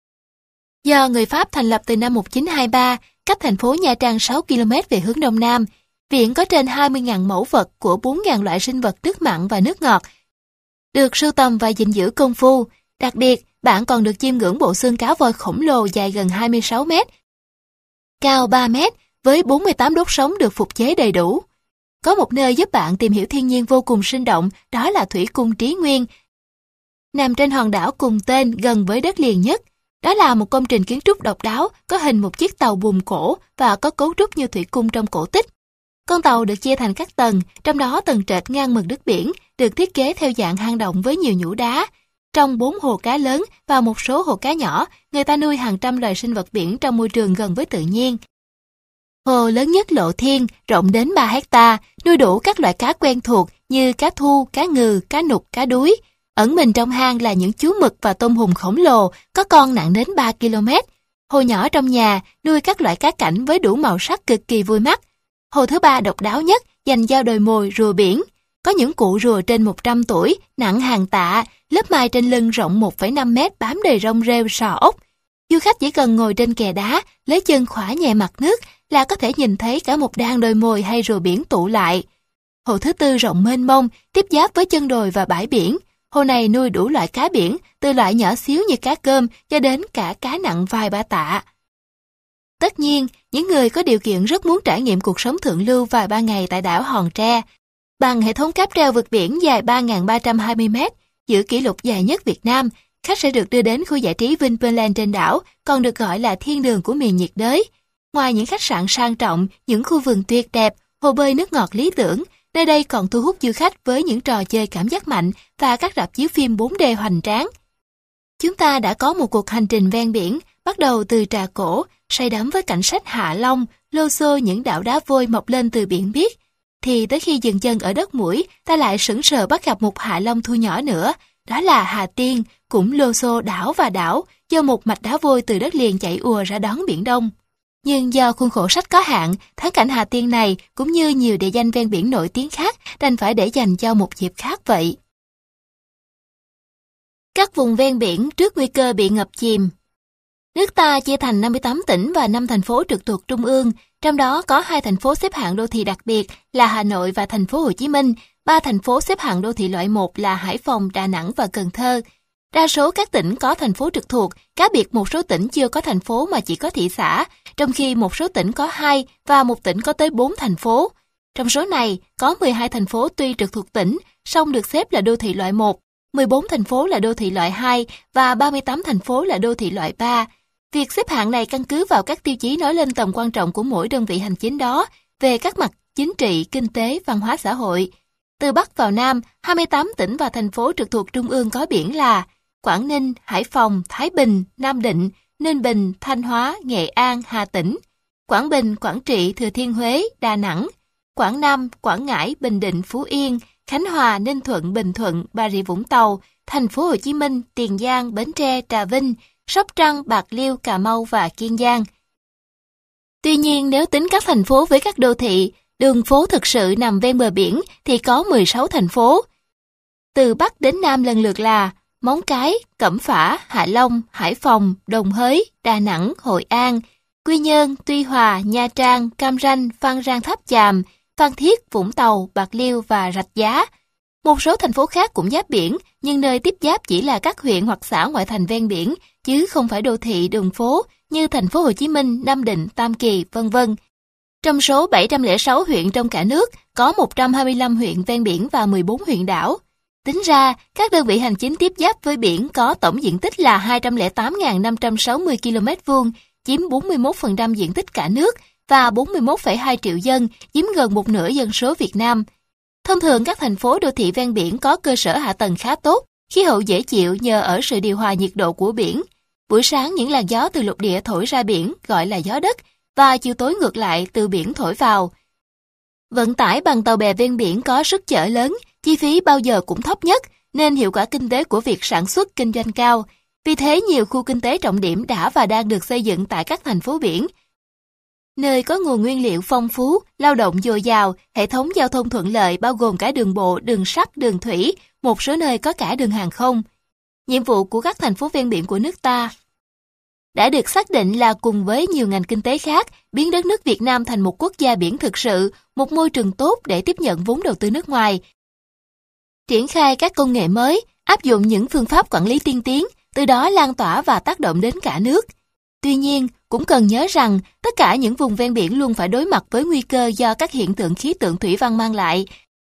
Do người Pháp thành lập từ năm một nghìn chín trăm hai mươi ba, cách thành phố Nha Trang sáu ki lô mét về hướng đông nam, viện có trên hai mươi nghìn mẫu vật của bốn nghìn loại sinh vật nước mặn và nước ngọt, được sưu tầm và gìn giữ công phu. Đặc biệt, bạn còn được chiêm ngưỡng bộ xương cá voi khổng lồ dài gần hai mươi sáu mét, cao ba mét, với bốn mươi tám đốt sống được phục chế đầy đủ. Có một nơi giúp bạn tìm hiểu thiên nhiên vô cùng sinh động, đó là Thủy Cung Trí Nguyên, nằm trên hòn đảo cùng tên gần với đất liền nhất. Đó là một công trình kiến trúc độc đáo, có hình một chiếc tàu buồm cổ và có cấu trúc như thủy cung trong cổ tích. Con tàu được chia thành các tầng, trong đó tầng trệt ngang mực nước biển, được thiết kế theo dạng hang động với nhiều nhũ đá. Trong bốn hồ cá lớn và một số hồ cá nhỏ, người ta nuôi hàng trăm loài sinh vật biển trong môi trường gần với tự nhiên. Hồ lớn nhất Lộ Thiên, rộng đến ba hecta, nuôi đủ các loại cá quen thuộc như cá thu, cá ngừ, cá nục, cá đuối. Ẩn mình trong hang là những chú mực và tôm hùm khổng lồ, có con nặng đến ba ki lô mét. Hồ nhỏ trong nhà nuôi các loại cá cảnh với đủ màu sắc cực kỳ vui mắt. Hồ thứ ba độc đáo nhất dành cho đồi mồi rùa biển. Có những cụ rùa trên một trăm tuổi, nặng hàng tạ, lớp mai trên lưng rộng một phẩy năm mét bám đầy rong rêu sò ốc. Du khách chỉ cần ngồi trên kè đá, lấy chân khỏa nhẹ mặt nước là có thể nhìn thấy cả một đàn đồi mồi hay rùa biển tụ lại. Hồ thứ tư rộng mênh mông, tiếp giáp với chân đồi và bãi biển. Hồ này nuôi đủ loại cá biển, từ loại nhỏ xíu như cá cơm cho đến cả cá nặng vài ba tạ. Tất nhiên, những người có điều kiện rất muốn trải nghiệm cuộc sống thượng lưu vài ba ngày tại đảo Hòn Tre. Bằng hệ thống cáp treo vượt biển dài ba nghìn ba trăm hai mươi mét, giữ kỷ lục dài nhất Việt Nam. Khách sẽ được đưa đến khu giải trí Vinpearl trên đảo, còn được gọi là thiên đường của miền nhiệt đới. Ngoài những khách sạn sang trọng, những khu vườn tuyệt đẹp, hồ bơi nước ngọt lý tưởng, nơi đây còn thu hút du khách với những trò chơi cảm giác mạnh và các rạp chiếu phim bốn D hoành tráng. Chúng ta đã có một cuộc hành trình ven biển, bắt đầu từ Trà Cổ, say đắm với cảnh sắc Hạ Long, lô xô những đảo đá vôi mọc lên từ biển biếc. Thì tới khi dừng chân ở đất Mũi, ta lại sững sờ bắt gặp một Hạ Long thu nhỏ nữa, đó là Hà Tiên, cũng lô xô đảo và đảo, do một mạch đá vôi từ đất liền chảy ùa ra đón Biển Đông. Nhưng do khuôn khổ sách có hạn, thắng cảnh Hà Tiên này cũng như nhiều địa danh ven biển nổi tiếng khác đành phải để dành cho một dịp khác vậy. Các vùng ven biển trước nguy cơ bị ngập chìm. Nước ta chia thành năm mươi tám tỉnh và năm thành phố trực thuộc Trung ương, trong đó có hai thành phố xếp hạng đô thị đặc biệt là Hà Nội và thành phố Hồ Chí Minh, ba thành phố xếp hạng đô thị loại một là Hải Phòng, Đà Nẵng và Cần Thơ. Đa số các tỉnh có thành phố trực thuộc, cá biệt một số tỉnh chưa có thành phố mà chỉ có thị xã, trong khi một số tỉnh có hai và một tỉnh có tới bốn thành phố. Trong số này, có mười hai thành phố tuy trực thuộc tỉnh, song được xếp là đô thị loại một, mười bốn thành phố là đô thị loại hai và ba mươi tám thành phố là đô thị loại ba. Việc xếp hạng này căn cứ vào các tiêu chí nói lên tầm quan trọng của mỗi đơn vị hành chính đó về các mặt chính trị, kinh tế, văn hóa xã hội. Từ Bắc vào Nam, hai mươi tám tỉnh và thành phố trực thuộc Trung ương có biển là Quảng Ninh, Hải Phòng, Thái Bình, Nam Định, Ninh Bình, Thanh Hóa, Nghệ An, Hà Tĩnh, Quảng Bình, Quảng Trị, Thừa Thiên Huế, Đà Nẵng, Quảng Nam, Quảng Ngãi, Bình Định, Phú Yên, Khánh Hòa, Ninh Thuận, Bình Thuận, Bà Rịa Vũng Tàu, thành phố Hồ Chí Minh, Tiền Giang, Bến Tre, Trà Vinh, Sóc Trăng, Bạc Liêu, Cà Mau và Kiên Giang. Tuy nhiên, nếu tính các thành phố với các đô thị, đường phố thực sự nằm ven bờ biển thì có mười sáu thành phố. Từ Bắc đến Nam lần lượt là Móng Cái, Cẩm Phả, Hạ Long, Hải Phòng, Đồng Hới, Đà Nẵng, Hội An, Quy Nhơn, Tuy Hòa, Nha Trang, Cam Ranh, Phan Rang Tháp Chàm, Phan Thiết, Vũng Tàu, Bạc Liêu và Rạch Giá. Một số thành phố khác cũng giáp biển, nhưng nơi tiếp giáp chỉ là các huyện hoặc xã ngoại thành ven biển, chứ không phải đô thị đường phố như thành phố Hồ Chí Minh, Nam Định, Tam Kỳ, vân vân. Trong số bảy trăm lẻ sáu huyện trong cả nước, có một trăm hai mươi lăm huyện ven biển và mười bốn huyện đảo. Tính ra, các đơn vị hành chính tiếp giáp với biển có tổng diện tích là hai trăm lẻ tám nghìn năm trăm sáu mươi ki lô mét vuông, chiếm bốn mươi mốt phần trăm diện tích cả nước và bốn mươi mốt phẩy hai triệu dân, chiếm gần một nửa dân số Việt Nam. Thông thường các thành phố đô thị ven biển có cơ sở hạ tầng khá tốt, khí hậu dễ chịu nhờ ở sự điều hòa nhiệt độ của biển. Buổi sáng những làn gió từ lục địa thổi ra biển gọi là gió đất, và chiều tối ngược lại từ biển thổi vào. Vận tải bằng tàu bè ven biển có sức chở lớn, chi phí bao giờ cũng thấp nhất, nên hiệu quả kinh tế của việc sản xuất kinh doanh cao. Vì thế nhiều khu kinh tế trọng điểm đã và đang được xây dựng tại các thành phố biển, nơi có nguồn nguyên liệu phong phú, lao động dồi dào, hệ thống giao thông thuận lợi bao gồm cả đường bộ, đường sắt, đường thủy, một số nơi có cả đường hàng không. Nhiệm vụ của các thành phố ven biển của nước ta đã được xác định là cùng với nhiều ngành kinh tế khác, biến đất nước Việt Nam thành một quốc gia biển thực sự, một môi trường tốt để tiếp nhận vốn đầu tư nước ngoài. Triển khai các công nghệ mới, áp dụng những phương pháp quản lý tiên tiến, từ đó lan tỏa và tác động đến cả nước. Tuy nhiên, cũng cần nhớ rằng tất cả những vùng ven biển luôn phải đối mặt với nguy cơ do các hiện tượng khí tượng thủy văn mang lại.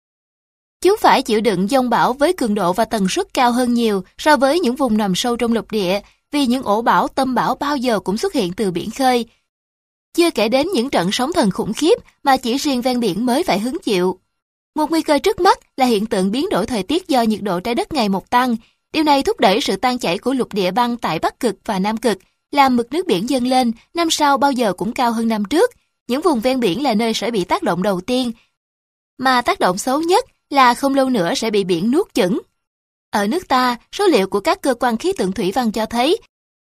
Chúng phải chịu đựng dông bão với cường độ và tần suất cao hơn nhiều so với những vùng nằm sâu trong lục địa, vì những ổ bão, tâm bão bao giờ cũng xuất hiện từ biển khơi. Chưa kể đến những trận sóng thần khủng khiếp mà chỉ riêng ven biển mới phải hứng chịu. Một nguy cơ trước mắt là hiện tượng biến đổi thời tiết do nhiệt độ trái đất ngày một tăng. Điều này thúc đẩy sự tan chảy của lục địa băng tại Bắc Cực và Nam Cực, làm mực nước biển dâng lên, năm sau bao giờ cũng cao hơn năm trước. Những vùng ven biển là nơi sẽ bị tác động đầu tiên, mà tác động xấu nhất là không lâu nữa sẽ bị biển nuốt chửng. Ở nước ta, số liệu của các cơ quan khí tượng thủy văn cho thấy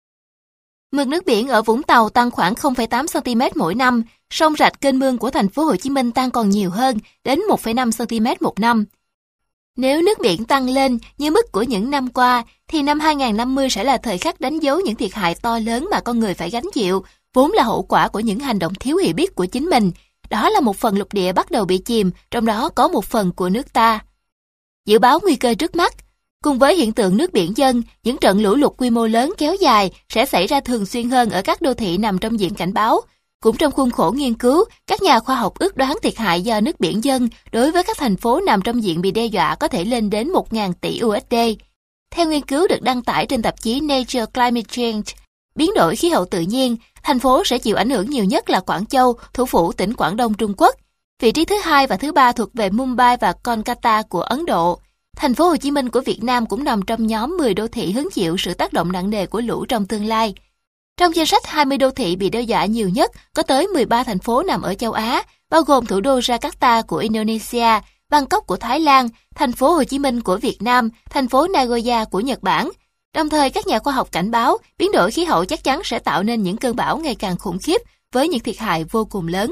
mực nước biển ở Vũng Tàu tăng khoảng không phẩy tám xăng-ti-mét mỗi năm, sông rạch kênh mương của thành phố Hồ Chí Minh tăng còn nhiều hơn, đến một phẩy năm xăng-ti-mét một năm. Nếu nước biển tăng lên như mức của những năm qua, thì năm hai nghìn không trăm năm mươi sẽ là thời khắc đánh dấu những thiệt hại to lớn mà con người phải gánh chịu, vốn là hậu quả của những hành động thiếu hiểu biết của chính mình. Đó là một phần lục địa bắt đầu bị chìm, trong đó có một phần của nước ta. Dự báo nguy cơ trước mắt. Cùng với hiện tượng nước biển dâng, những trận lũ lụt quy mô lớn kéo dài sẽ xảy ra thường xuyên hơn ở các đô thị nằm trong diện cảnh báo. Cũng trong khuôn khổ nghiên cứu, các nhà khoa học ước đoán thiệt hại do nước biển dâng đối với các thành phố nằm trong diện bị đe dọa có thể lên đến một nghìn tỷ u ét đê. Theo nghiên cứu được đăng tải trên tạp chí Nature Climate Change, biến đổi khí hậu tự nhiên, thành phố sẽ chịu ảnh hưởng nhiều nhất là Quảng Châu, thủ phủ tỉnh Quảng Đông Trung Quốc. Vị trí thứ hai và thứ ba thuộc về Mumbai và Kolkata của Ấn Độ. Thành phố Hồ Chí Minh của Việt Nam cũng nằm trong nhóm mười đô thị hứng chịu sự tác động nặng nề của lũ trong tương lai. Trong danh sách hai mươi đô thị bị đe dọa nhiều nhất, có tới mười ba thành phố nằm ở châu Á, bao gồm thủ đô Jakarta của Indonesia, Bangkok của Thái Lan, thành phố Hồ Chí Minh của Việt Nam, thành phố Nagoya của Nhật Bản. Đồng thời, các nhà khoa học cảnh báo biến đổi khí hậu chắc chắn sẽ tạo nên những cơn bão ngày càng khủng khiếp với những thiệt hại vô cùng lớn.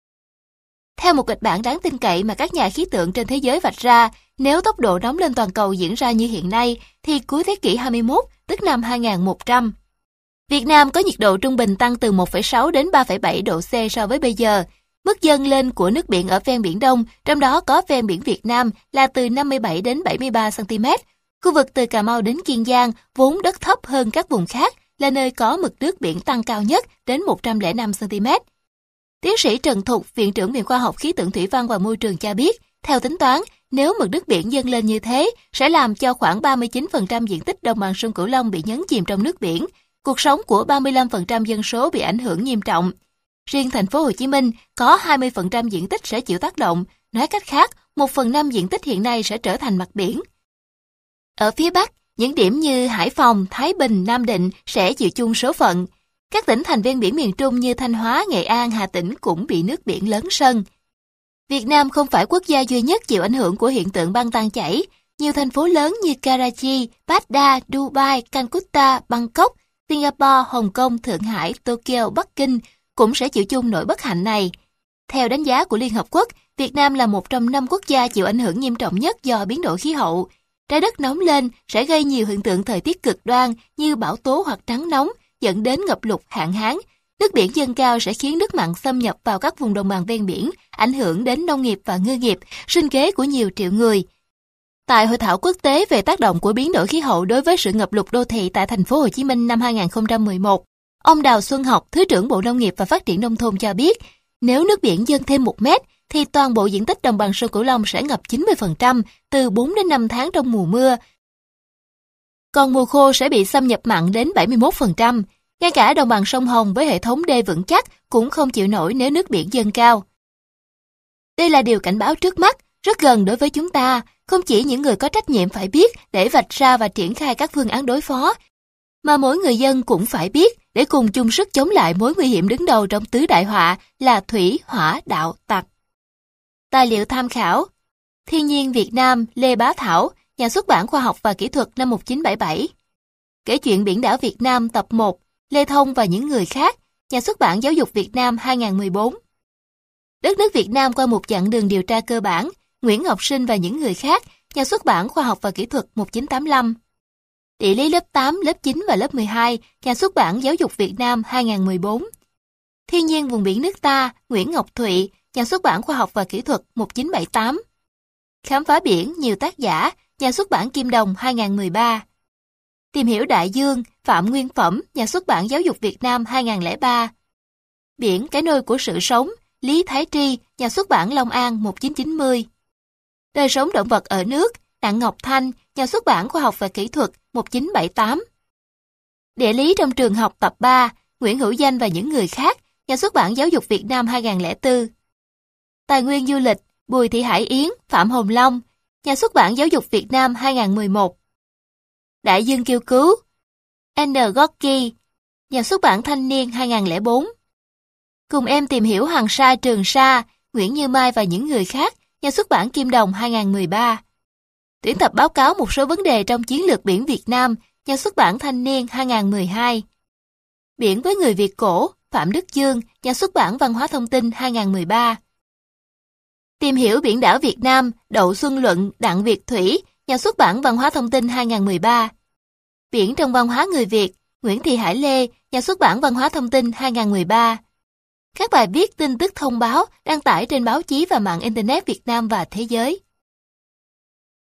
Theo một kịch bản đáng tin cậy mà các nhà khí tượng trên thế giới vạch ra, nếu tốc độ nóng lên toàn cầu diễn ra như hiện nay, thì cuối thế kỷ hai mươi mốt, tức năm hai nghìn một trăm, Việt Nam có nhiệt độ trung bình tăng từ một phẩy sáu đến ba phẩy bảy độ C so với bây giờ. Mức dâng lên của nước biển ở ven Biển Đông, trong đó có ven biển Việt Nam là từ năm mươi bảy đến bảy mươi ba xăng-ti-mét. Khu vực từ Cà Mau đến Kiên Giang, vốn đất thấp hơn các vùng khác, là nơi có mực nước biển tăng cao nhất đến một trăm lẻ năm xăng-ti-mét. Tiến sĩ Trần Thục, Viện trưởng Viện Khoa học Khí tượng Thủy văn và Môi trường cho biết, theo tính toán, nếu mực nước biển dâng lên như thế, sẽ làm cho khoảng ba mươi chín phần trăm diện tích đồng bằng sông Cửu Long bị nhấn chìm trong nước biển. Cuộc sống của ba mươi lăm phần trăm dân số bị ảnh hưởng nghiêm trọng. Riêng thành phố Hồ Chí Minh có hai mươi phần trăm diện tích sẽ chịu tác động, nói cách khác, một phần năm diện tích hiện nay sẽ trở thành mặt biển. Ở phía Bắc, những điểm như Hải Phòng, Thái Bình, Nam Định sẽ chịu chung số phận. Các tỉnh thành ven biển miền Trung như Thanh Hóa, Nghệ An, Hà Tĩnh cũng bị nước biển lấn sân. Việt Nam không phải quốc gia duy nhất chịu ảnh hưởng của hiện tượng băng tan chảy. Nhiều thành phố lớn như Karachi, Baghdad, Dubai, Calcutta, Bangkok, Singapore, Hồng Kông, Thượng Hải, Tokyo, Bắc Kinh cũng sẽ chịu chung nỗi bất hạnh này. Theo đánh giá của Liên Hợp Quốc, Việt Nam là một trong năm quốc gia chịu ảnh hưởng nghiêm trọng nhất do biến đổi khí hậu. Trái đất nóng lên sẽ gây nhiều hiện tượng thời tiết cực đoan như bão tố hoặc nắng nóng, dẫn đến ngập lụt, hạn hán. Nước biển dâng cao sẽ khiến nước mặn xâm nhập vào các vùng đồng bằng ven biển, ảnh hưởng đến nông nghiệp và ngư nghiệp, sinh kế của nhiều triệu người. Tại Hội thảo quốc tế về tác động của biến đổi khí hậu đối với sự ngập lụt đô thị tại thành phố Hồ Chí Minh năm hai nghìn không trăm mười một, ông Đào Xuân Học, Thứ trưởng Bộ Nông nghiệp và Phát triển Nông thôn cho biết, nếu nước biển dâng thêm một mét, thì toàn bộ diện tích đồng bằng sông Cửu Long sẽ ngập chín mươi phần trăm từ bốn đến năm tháng trong mùa mưa. Còn mùa khô sẽ bị xâm nhập mặn đến bảy mươi mốt phần trăm. Ngay cả đồng bằng sông Hồng với hệ thống đê vững chắc cũng không chịu nổi nếu nước biển dâng cao. Đây là điều cảnh báo trước mắt, rất gần đối với chúng ta, không chỉ những người có trách nhiệm phải biết để vạch ra và triển khai các phương án đối phó, mà mỗi người dân cũng phải biết để cùng chung sức chống lại mối nguy hiểm đứng đầu trong tứ đại họa là thủy, hỏa, đạo, tặc. Tài liệu tham khảo: Thiên nhiên Việt Nam, Lê Bá Thảo, Nhà xuất bản Khoa học và Kỹ thuật năm một nghìn chín trăm bảy mươi bảy. Kể chuyện biển đảo Việt Nam tập một, Lê Thông và những người khác, Nhà xuất bản Giáo dục Việt Nam hai nghìn không trăm mười bốn. Đất nước Việt Nam qua một chặng đường điều tra cơ bản, Nguyễn Ngọc Sinh và những người khác, Nhà xuất bản Khoa học và Kỹ thuật một nghìn chín trăm tám mươi lăm. Địa lý lớp tám, lớp chín và lớp mười hai, Nhà xuất bản Giáo dục Việt Nam hai nghìn không trăm mười bốn. Thiên nhiên vùng biển nước ta, Nguyễn Ngọc Thụy, Nhà xuất bản Khoa học và Kỹ thuật một nghìn chín trăm bảy mươi tám. Khám phá biển, nhiều tác giả, Nhà xuất bản Kim Đồng hai nghìn không trăm mười ba. Tìm hiểu đại dương, Phạm Nguyên Phẩm, Nhà xuất bản Giáo dục Việt Nam hai nghìn không trăm lẻ ba. Biển, cái nôi của sự sống, Lý Thái Tri, Nhà xuất bản Long An một nghìn chín trăm chín mươi. Đời sống động vật ở nước, Đặng Ngọc Thanh, Nhà xuất bản Khoa học và Kỹ thuật một nghìn chín trăm bảy mươi tám. Địa lý trong trường học tập ba, Nguyễn Hữu Danh và những người khác, Nhà xuất bản Giáo dục Việt Nam hai nghìn không trăm lẻ bốn. Tài nguyên du lịch, Bùi Thị Hải Yến, Phạm Hồng Long, Nhà xuất bản Giáo dục Việt Nam hai nghìn không trăm mười một. Đại dương kêu cứu, N. Gorky, Nhà xuất bản Thanh niên hai nghìn không trăm lẻ bốn. Cùng em tìm hiểu Hoàng Sa Trường Sa, Nguyễn Như Mai và những người khác, Nhà xuất bản Kim Đồng hai nghìn không trăm mười ba. Tuyển tập báo cáo một số vấn đề trong chiến lược biển Việt Nam, Nhà xuất bản Thanh niên hai nghìn không trăm mười hai. Biển với người Việt cổ, Phạm Đức Dương, Nhà xuất bản Văn hóa Thông tin hai nghìn không trăm mười ba. Tìm hiểu biển đảo Việt Nam, Đậu Xuân Luận, Đặng Việt Thủy, Nhà xuất bản Văn hóa Thông tin hai nghìn không trăm mười ba. Biển trong văn hóa người Việt, Nguyễn Thị Hải Lê, Nhà xuất bản Văn hóa Thông tin hai nghìn không trăm mười ba. Các bài viết tin tức thông báo đăng tải trên báo chí và mạng Internet Việt Nam và thế giới.